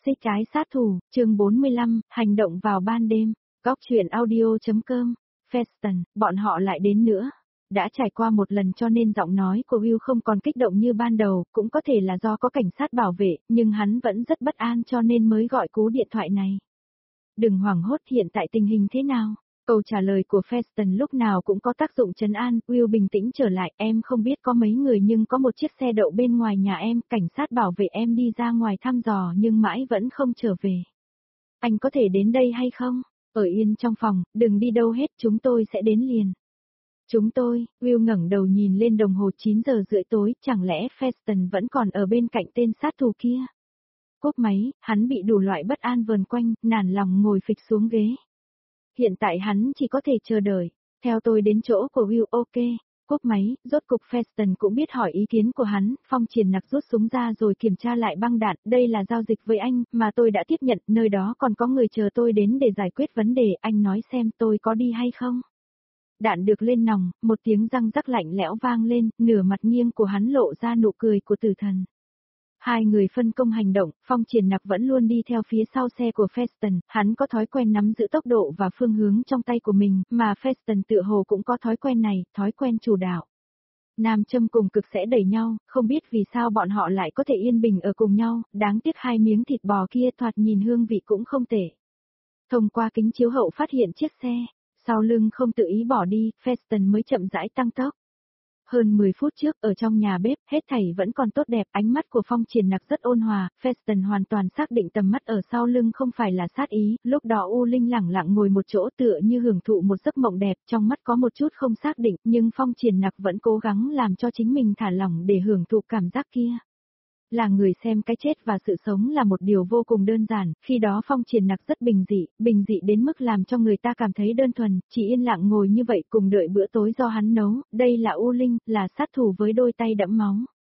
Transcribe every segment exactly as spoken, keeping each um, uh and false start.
Xích trái sát thủ, chương bốn mươi lăm, hành động vào ban đêm. Góc truyện audio.com. Feston, bọn họ lại đến nữa. Đã trải qua một lần cho nên giọng nói của Will không còn kích động như ban đầu, cũng có thể là do có cảnh sát bảo vệ, nhưng hắn vẫn rất bất an cho nên mới gọi cú điện thoại này. Đừng hoảng hốt, hiện tại tình hình thế nào? Câu trả lời của Feston lúc nào cũng có tác dụng trấn an. Will bình tĩnh trở lại, em không biết có mấy người nhưng có một chiếc xe đậu bên ngoài nhà em, cảnh sát bảo vệ em đi ra ngoài thăm dò nhưng mãi vẫn không trở về. Anh có thể đến đây hay không? Ở yên trong phòng, đừng đi đâu hết, chúng tôi sẽ đến liền. Chúng tôi, Will ngẩng đầu nhìn lên đồng hồ chín giờ rưỡi tối, chẳng lẽ Feston vẫn còn ở bên cạnh tên sát thủ kia? Cúp máy, hắn bị đủ loại bất an vờn quanh, nản lòng ngồi phịch xuống ghế. Hiện tại hắn chỉ có thể chờ đợi. Theo tôi đến chỗ của Will, ok. Cúp máy, rốt cục Feston cũng biết hỏi ý kiến của hắn. Phong Triển Nặc rút súng ra rồi kiểm tra lại băng đạn. Đây là giao dịch với anh, mà tôi đã tiếp nhận. Nơi đó còn có người chờ tôi đến để giải quyết vấn đề. Anh nói xem tôi có đi hay không? Đạn được lên nòng, một tiếng răng rắc lạnh lẽo vang lên. Nửa mặt nghiêng của hắn lộ ra nụ cười của tử thần. Hai người phân công hành động, Phong Triển Nặc vẫn luôn đi theo phía sau xe của Feston, hắn có thói quen nắm giữ tốc độ và phương hướng trong tay của mình, mà Feston tựa hồ cũng có thói quen này, thói quen chủ đạo. Nam châm cùng cực sẽ đẩy nhau, không biết vì sao bọn họ lại có thể yên bình ở cùng nhau, đáng tiếc hai miếng thịt bò kia thoạt nhìn hương vị cũng không tệ. Thông qua kính chiếu hậu phát hiện chiếc xe, sau lưng không tự ý bỏ đi, Feston mới chậm rãi tăng tốc. Hơn mười phút trước, ở trong nhà bếp, hết thảy vẫn còn tốt đẹp, ánh mắt của Phong Triển Nặc rất ôn hòa, Feston hoàn toàn xác định tầm mắt ở sau lưng không phải là sát ý, lúc đó U Linh lẳng lặng ngồi một chỗ tựa như hưởng thụ một giấc mộng đẹp, trong mắt có một chút không xác định, nhưng Phong Triển Nặc vẫn cố gắng làm cho chính mình thả lỏng để hưởng thụ cảm giác kia. Là người xem cái chết và sự sống là một điều vô cùng đơn giản, khi đó Phong Triển Nặc rất bình dị, bình dị đến mức làm cho người ta cảm thấy đơn thuần, chỉ yên lặng ngồi như vậy cùng đợi bữa tối do hắn nấu, đây là U Linh, là sát thủ với đôi tay đẫm máu.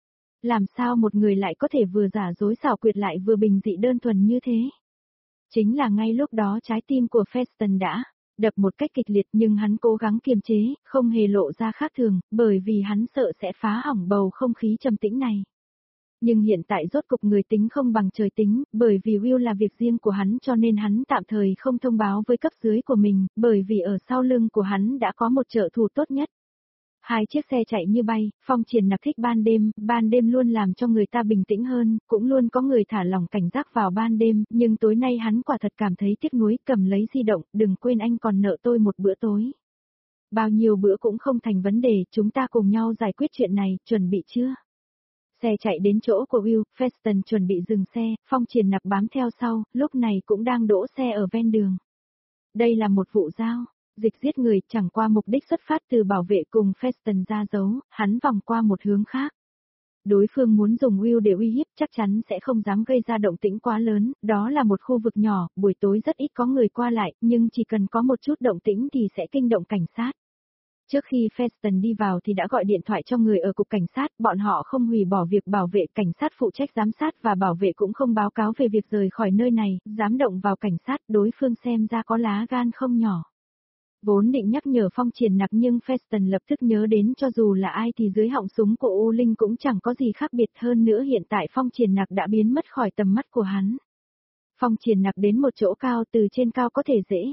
Làm sao một người lại có thể vừa giả dối xảo quyệt lại vừa bình dị đơn thuần như thế? Chính là ngay lúc đó trái tim của Feston đã đập một cách kịch liệt nhưng hắn cố gắng kiềm chế, không hề lộ ra khác thường, bởi vì hắn sợ sẽ phá hỏng bầu không khí trầm tĩnh này. Nhưng hiện tại rốt cục người tính không bằng trời tính, bởi vì Will là việc riêng của hắn cho nên hắn tạm thời không thông báo với cấp dưới của mình, bởi vì ở sau lưng của hắn đã có một trợ thủ tốt nhất. Hai chiếc xe chạy như bay, Phong Triển Nặc thích ban đêm, ban đêm luôn làm cho người ta bình tĩnh hơn, cũng luôn có người thả lỏng cảnh giác vào ban đêm, nhưng tối nay hắn quả thật cảm thấy tiếc nuối, cầm lấy di động, đừng quên anh còn nợ tôi một bữa tối. Bao nhiêu bữa cũng không thành vấn đề, chúng ta cùng nhau giải quyết chuyện này, chuẩn bị chưa? Xe chạy đến chỗ của Will, Feston chuẩn bị dừng xe, Phong Triển Nặc bám theo sau, lúc này cũng đang đỗ xe ở ven đường. Đây là một vụ giao dịch giết người, chẳng qua mục đích xuất phát từ bảo vệ cùng Feston ra dấu, hắn vòng qua một hướng khác. Đối phương muốn dùng Will để uy hiếp chắc chắn sẽ không dám gây ra động tĩnh quá lớn, đó là một khu vực nhỏ, buổi tối rất ít có người qua lại, nhưng chỉ cần có một chút động tĩnh thì sẽ kinh động cảnh sát. Trước khi Feston đi vào thì đã gọi điện thoại cho người ở cục cảnh sát, bọn họ không hủy bỏ việc bảo vệ, cảnh sát phụ trách giám sát và bảo vệ cũng không báo cáo về việc rời khỏi nơi này, dám động vào cảnh sát, đối phương xem ra có lá gan không nhỏ. Vốn định nhắc nhở Phong Triển Nặc nhưng Feston lập tức nhớ đến cho dù là ai thì dưới họng súng của U Linh cũng chẳng có gì khác biệt hơn nữa, hiện tại Phong Triển Nặc đã biến mất khỏi tầm mắt của hắn. Phong Triển Nặc đến một chỗ cao, từ trên cao có thể dễ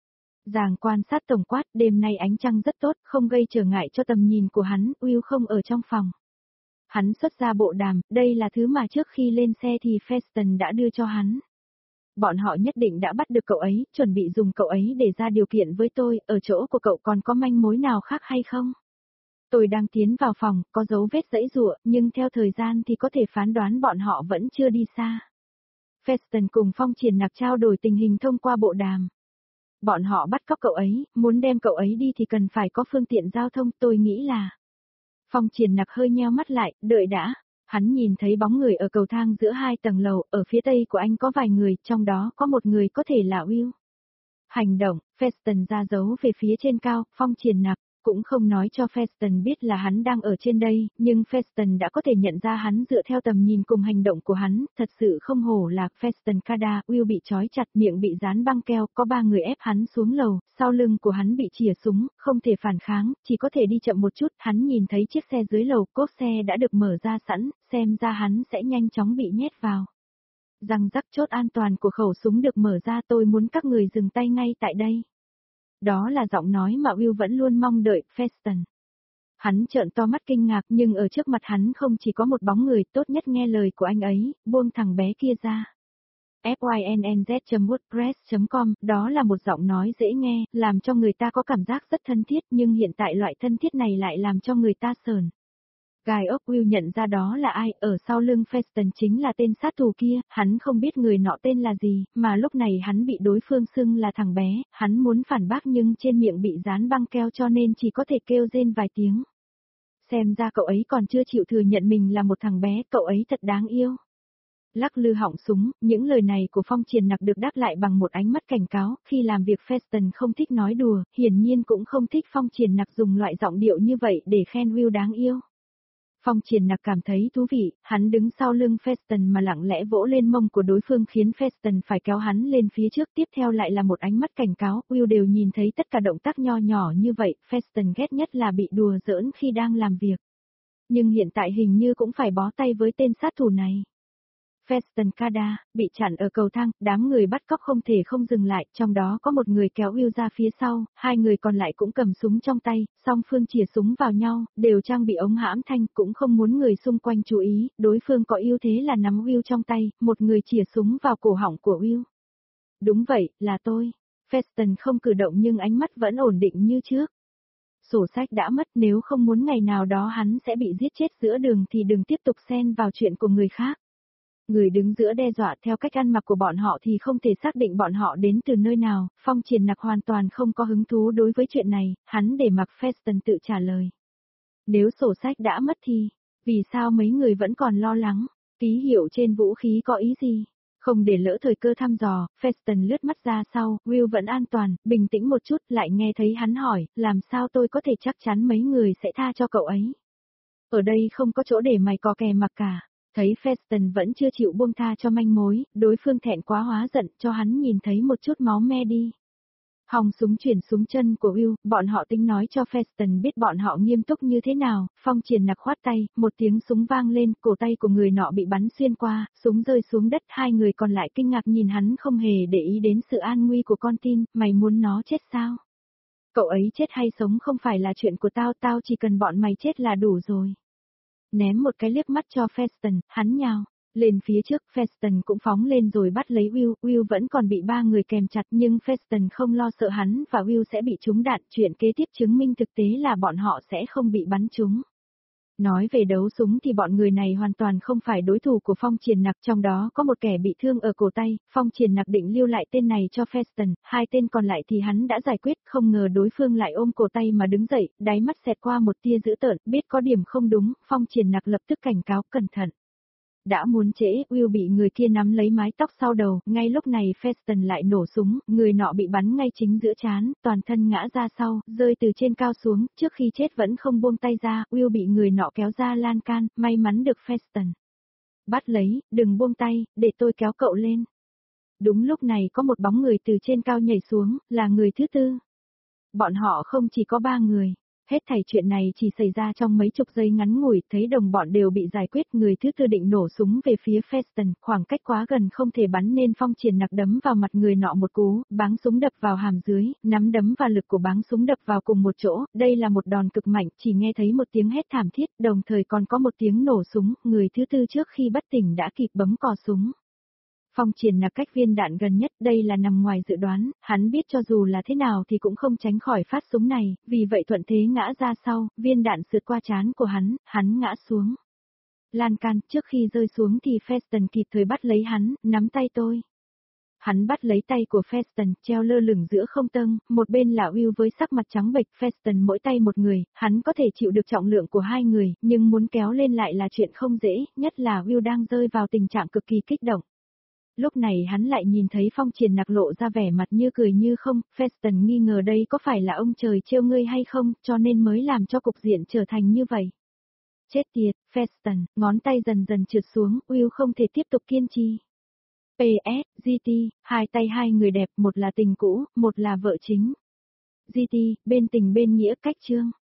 dàng quan sát tổng quát, đêm nay ánh trăng rất tốt, không gây trở ngại cho tầm nhìn của hắn, Will không ở trong phòng. Hắn xuất ra bộ đàm, đây là thứ mà trước khi lên xe thì Feston đã đưa cho hắn. Bọn họ nhất định đã bắt được cậu ấy, chuẩn bị dùng cậu ấy để ra điều kiện với tôi, ở chỗ của cậu còn có manh mối nào khác hay không? Tôi đang tiến vào phòng, có dấu vết giãy giụa, nhưng theo thời gian thì có thể phán đoán bọn họ vẫn chưa đi xa. Feston cùng Phong Triển Nặc trao đổi tình hình thông qua bộ đàm. Bọn họ bắt cóc cậu ấy, muốn đem cậu ấy đi thì cần phải có phương tiện giao thông, tôi nghĩ là. Phong Triển Nặc hơi nheo mắt lại, đợi đã. Hắn nhìn thấy bóng người ở cầu thang giữa hai tầng lầu, ở phía tây của anh có vài người, trong đó có một người có thể là Will. Hành động, Feston ra dấu về phía trên cao, Phong Triển Nặc cũng không nói cho Feston biết là hắn đang ở trên đây, nhưng Feston đã có thể nhận ra hắn dựa theo tầm nhìn cùng hành động của hắn, thật sự không hổ là Feston Kada. Will bị trói chặt, miệng bị dán băng keo, có ba người ép hắn xuống lầu, sau lưng của hắn bị chìa súng, không thể phản kháng, chỉ có thể đi chậm một chút, hắn nhìn thấy chiếc xe dưới lầu, cốp xe đã được mở ra sẵn, xem ra hắn sẽ nhanh chóng bị nhét vào. Răng rắc chốt an toàn của khẩu súng được mở ra, tôi muốn các người dừng tay ngay tại đây. Đó là giọng nói mà Will vẫn luôn mong đợi, Feston. Hắn trợn to mắt kinh ngạc nhưng ở trước mặt hắn không chỉ có một bóng người, tốt nhất nghe lời của anh ấy, buông thằng bé kia ra. fynnz chấm wordpress chấm com, đó là một giọng nói dễ nghe, làm cho người ta có cảm giác rất thân thiết nhưng hiện tại loại thân thiết này lại làm cho người ta sờn. Guy ốc Will nhận ra đó là ai, ở sau lưng Feston chính là tên sát thủ kia, hắn không biết người nọ tên là gì, mà lúc này hắn bị đối phương xưng là thằng bé, hắn muốn phản bác nhưng trên miệng bị dán băng keo cho nên chỉ có thể kêu rên vài tiếng. Xem ra cậu ấy còn chưa chịu thừa nhận mình là một thằng bé, cậu ấy thật đáng yêu. Lắc lư họng súng, những lời này của Phong Triền Nặc được đáp lại bằng một ánh mắt cảnh cáo, khi làm việc Feston không thích nói đùa, hiển nhiên cũng không thích Phong Triền Nặc dùng loại giọng điệu như vậy để khen Will đáng yêu. Phong Triền Nặc cảm thấy thú vị, hắn đứng sau lưng Feston mà lặng lẽ vỗ lên mông của đối phương khiến Feston phải kéo hắn lên phía trước, tiếp theo lại là một ánh mắt cảnh cáo, Will đều nhìn thấy tất cả động tác nho nhỏ như vậy, Feston ghét nhất là bị đùa giỡn khi đang làm việc. Nhưng hiện tại hình như cũng phải bó tay với tên sát thủ này. Feston Kada, bị chặn ở cầu thang, đám người bắt cóc không thể không dừng lại, trong đó có một người kéo Will ra phía sau, hai người còn lại cũng cầm súng trong tay, song phương chìa súng vào nhau, đều trang bị ống hãm thanh, cũng không muốn người xung quanh chú ý, đối phương có ưu thế là nắm Will trong tay, một người chìa súng vào cổ họng của Will. Đúng vậy, là tôi. Feston không cử động nhưng ánh mắt vẫn ổn định như trước. Sổ sách đã mất, nếu không muốn ngày nào đó hắn sẽ bị giết chết giữa đường thì đừng tiếp tục xen vào chuyện của người khác. Người đứng giữa đe dọa, theo cách ăn mặc của bọn họ thì không thể xác định bọn họ đến từ nơi nào, Phong Triền Nặc hoàn toàn không có hứng thú đối với chuyện này, hắn để mặc Feston tự trả lời. Nếu sổ sách đã mất thì, vì sao mấy người vẫn còn lo lắng, ký hiệu trên vũ khí có ý gì? Không để lỡ thời cơ thăm dò, Feston lướt mắt ra sau, Will vẫn an toàn, bình tĩnh một chút, lại nghe thấy hắn hỏi, làm sao tôi có thể chắc chắn mấy người sẽ tha cho cậu ấy? Ở đây không có chỗ để mày có kè mặc cả. Thấy Feston vẫn chưa chịu buông tha cho manh mối, đối phương thẹn quá hóa giận cho hắn nhìn thấy một chút máu me đi. Hòng súng chuyển xuống chân của Will, bọn họ tính nói cho Feston biết bọn họ nghiêm túc như thế nào, Phong Triền Nặc khoát tay, một tiếng súng vang lên, cổ tay của người nọ bị bắn xuyên qua, súng rơi xuống đất, hai người còn lại kinh ngạc nhìn hắn không hề để ý đến sự an nguy của con tin, mày muốn nó chết sao? Cậu ấy chết hay sống không phải là chuyện của tao, tao chỉ cần bọn mày chết là đủ rồi. Ném một cái liếc mắt cho Feston, hắn nhào lên phía trước, Feston cũng phóng lên rồi bắt lấy Will, Will vẫn còn bị ba người kèm chặt nhưng Feston không lo sợ hắn và Will sẽ bị trúng đạn, chuyện kế tiếp chứng minh thực tế là bọn họ sẽ không bị bắn trúng. Nói về đấu súng thì bọn người này hoàn toàn không phải đối thủ của Phong Triền Nặc, trong đó có một kẻ bị thương ở cổ tay, Phong Triền Nặc định lưu lại tên này cho Feston, hai tên còn lại thì hắn đã giải quyết, không ngờ đối phương lại ôm cổ tay mà đứng dậy, đáy mắt xẹt qua một tia dữ tợn, biết có điểm không đúng, Phong Triền Nặc lập tức cảnh cáo, cẩn thận. Đã muốn trễ, Will bị người kia nắm lấy mái tóc sau đầu, ngay lúc này Feston lại nổ súng, người nọ bị bắn ngay chính giữa trán, toàn thân ngã ra sau, rơi từ trên cao xuống, trước khi chết vẫn không buông tay ra, Will bị người nọ kéo ra lan can, may mắn được Feston bắt lấy, đừng buông tay, để tôi kéo cậu lên. Đúng lúc này có một bóng người từ trên cao nhảy xuống, là người thứ tư. Bọn họ không chỉ có ba người. Hết thảy chuyện này chỉ xảy ra trong mấy chục giây ngắn ngủi, thấy đồng bọn đều bị giải quyết, người thứ tư định nổ súng về phía Feston, khoảng cách quá gần không thể bắn nên Phong Triền Nặc đấm vào mặt người nọ một cú, báng súng đập vào hàm dưới, nắm đấm và lực của báng súng đập vào cùng một chỗ, đây là một đòn cực mạnh, chỉ nghe thấy một tiếng hét thảm thiết, đồng thời còn có một tiếng nổ súng, người thứ tư trước khi bất tỉnh đã kịp bấm cò súng. Phong Triền Nặc cách viên đạn gần nhất, đây là nằm ngoài dự đoán, hắn biết cho dù là thế nào thì cũng không tránh khỏi phát súng này, vì vậy thuận thế ngã ra sau, viên đạn sượt qua trán của hắn, hắn ngã xuống. Lan can, trước khi rơi xuống thì Feston kịp thời bắt lấy hắn, nắm tay tôi. Hắn bắt lấy tay của Feston, treo lơ lửng giữa không trung, một bên là Will với sắc mặt trắng bệch, Feston mỗi tay một người, hắn có thể chịu được trọng lượng của hai người, nhưng muốn kéo lên lại là chuyện không dễ, nhất là Will đang rơi vào tình trạng cực kỳ kích động. Lúc này hắn lại nhìn thấy Phong Triền Nặc lộ ra vẻ mặt như cười như không, Feston nghi ngờ đây có phải là ông trời trêu ngươi hay không, cho nên mới làm cho cục diện trở thành như vậy. Chết tiệt, Feston, ngón tay dần dần trượt xuống, Will không thể tiếp tục kiên trì. pê ét, giê tê, hai tay hai người đẹp, một là tình cũ, một là vợ chính. giê tê, bên tình bên nghĩa cách chương.